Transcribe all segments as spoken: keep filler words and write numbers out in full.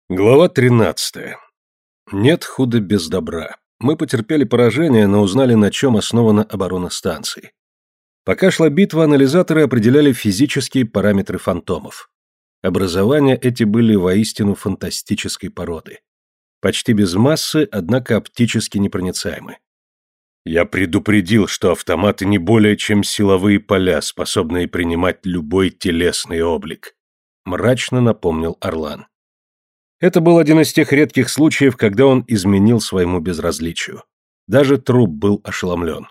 Глава тринадцатая. Нет худа без добра. Мы потерпели поражение, но узнали, на чем основана оборона станции. Пока шла битва, анализаторы определяли физические параметры фантомов. Образования эти были воистину фантастической породы. Почти без массы, однако оптически непроницаемы. Я предупредил, что автоматы не более чем силовые поля, способные принимать любой телесный облик. Мрачно напомнил Орлан. Это был один из тех редких случаев, когда он изменил своему безразличию. Даже труп был ошеломлен.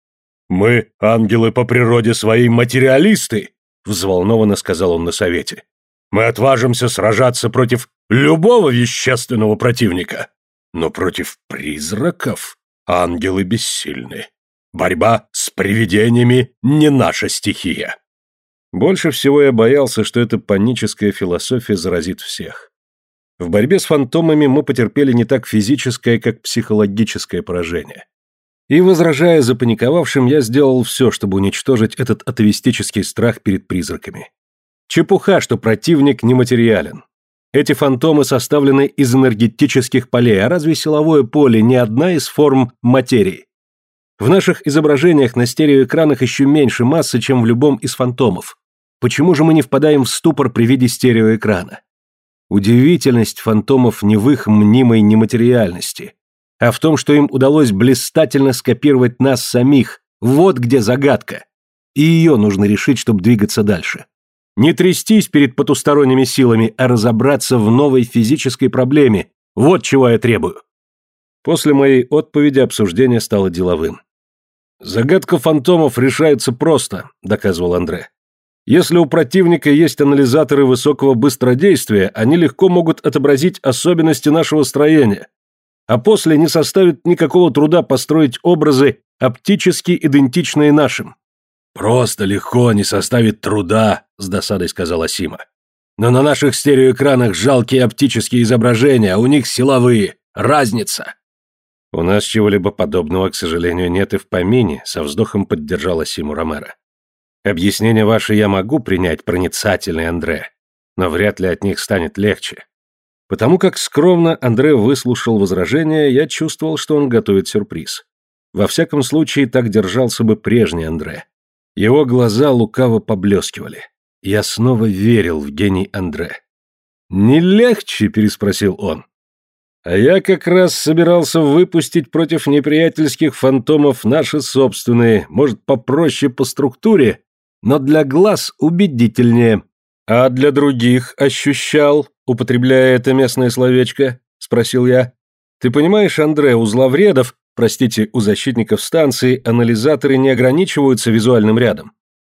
«Мы, ангелы по природе своей, материалисты!» — взволнованно сказал он на совете. «Мы отважимся сражаться против любого вещественного противника. Но против призраков ангелы бессильны. Борьба с привидениями не наша стихия». Больше всего я боялся, что эта паническая философия заразит всех. В борьбе с фантомами мы потерпели не так физическое, как психологическое поражение. И, возражая запаниковавшим, я сделал все, чтобы уничтожить этот атовистический страх перед призраками. Чепуха, что противник нематериален. Эти фантомы составлены из энергетических полей, а разве силовое поле не одна из форм материи? В наших изображениях на стереоэкранах еще меньше массы, чем в любом из фантомов. Почему же мы не впадаем в ступор при виде стереоэкрана? Удивительность фантомов не в их мнимой нематериальности, а в том, что им удалось блистательно скопировать нас самих. Вот где загадка. И ее нужно решить, чтобы двигаться дальше. Не трястись перед потусторонними силами, а разобраться в новой физической проблеме. Вот чего я требую. После моей отповеди обсуждение стало деловым. «Загадка фантомов решается просто», — доказывал Андре. «Если у противника есть анализаторы высокого быстродействия, они легко могут отобразить особенности нашего строения, а после не составит никакого труда построить образы, оптически идентичные нашим». «Просто легко не составит труда», — с досадой сказала Сима. «Но на наших стереоэкранах жалкие оптические изображения, а у них силовые. Разница». «У нас чего-либо подобного, к сожалению, нет и в помине», — со вздохом поддержала Симу Ромеро. «Объяснение ваше я могу принять, проницательный Андре, но вряд ли от них станет легче». Потому как скромно Андре выслушал возражения, я чувствовал, что он готовит сюрприз. Во всяком случае, так держался бы прежний Андре. Его глаза лукаво поблескивали. Я снова верил в гений Андре. «Не легче?» – переспросил он. «А я как раз собирался выпустить против неприятельских фантомов наши собственные, может, попроще по структуре, но для глаз убедительнее. А для других ощущал, употребляя это местное словечко?» – спросил я. «Ты понимаешь, Андре, у зловредов, простите, у защитников станции, анализаторы не ограничиваются визуальным рядом.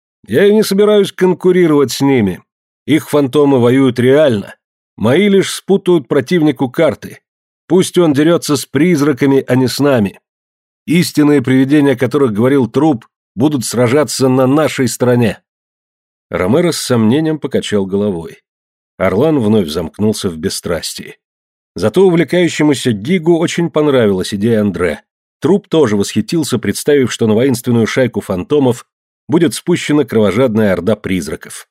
Я и не собираюсь конкурировать с ними. Их фантомы воюют реально. Мои лишь спутают противнику карты. Пусть он дерется с призраками, а не с нами. Истинные привидения, о которых говорил труп, будут сражаться на нашей стороне». Ромеро с сомнением покачал головой. Орлан вновь замкнулся в бесстрастии. Зато увлекающемуся Гигу очень понравилась идея Андре. Труп тоже восхитился, представив, что на воинственную шайку фантомов будет спущена кровожадная орда призраков.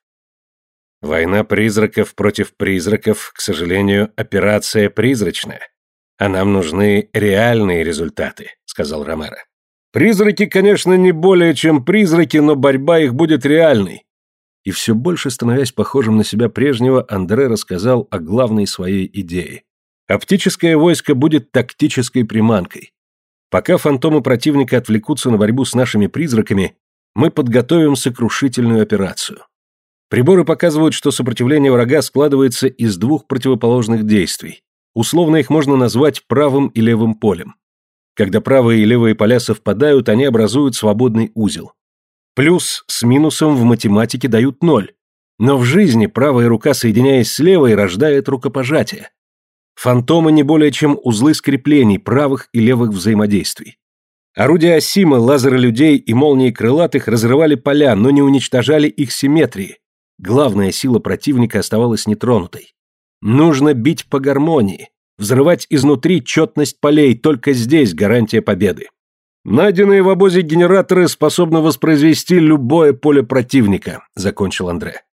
«Война призраков против призраков, к сожалению, операция призрачная. А нам нужны реальные результаты», — сказал Ромеро. «Призраки, конечно, не более чем призраки, но борьба их будет реальной». И все больше становясь похожим на себя прежнего, Андре рассказал о главной своей идее. Оптическое войско будет тактической приманкой. Пока фантомы противника отвлекутся на борьбу с нашими призраками, мы подготовим сокрушительную операцию. Приборы показывают, что сопротивление врага складывается из двух противоположных действий. Условно их можно назвать правым и левым полем. Когда правые и левые поля совпадают, они образуют свободный узел. Плюс с минусом в математике дают ноль. Но в жизни правая рука, соединяясь с левой, рождает рукопожатие. Фантомы не более чем узлы скреплений правых и левых взаимодействий. Орудия Асима, лазеры людей и молнии крылатых разрывали поля, но не уничтожали их симметрии. Главная сила противника оставалась нетронутой. Нужно бить по гармонии, взрывать изнутри четность полей, только здесь гарантия победы. «Найденные в обозе генераторы способны воспроизвести любое поле противника», — закончил Андре.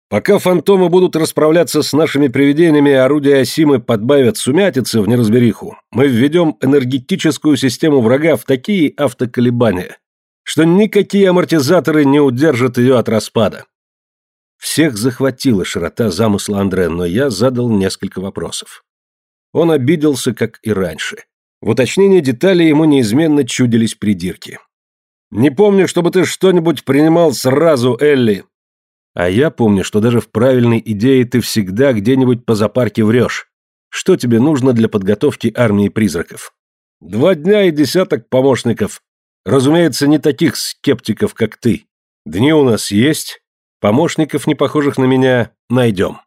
Пока фантомы будут расправляться с нашими привидениями, а орудия Осимы подбавят сумятицы в неразбериху, мы введем энергетическую систему врага в такие автоколебания, что никакие амортизаторы не удержат ее от распада. Всех захватила широта замысла Андре, но я задал несколько вопросов. Он обиделся, как и раньше. В уточнении деталей ему неизменно чудились придирки. «Не помню, чтобы ты что-нибудь принимал сразу, Элли». А я помню, что даже в правильной идее ты всегда где-нибудь по запарке врешь. Что тебе нужно для подготовки армии призраков? Два дня и десяток помощников. Разумеется, не таких скептиков, как ты. Дни у нас есть. Помощников, не похожих на меня, найдем.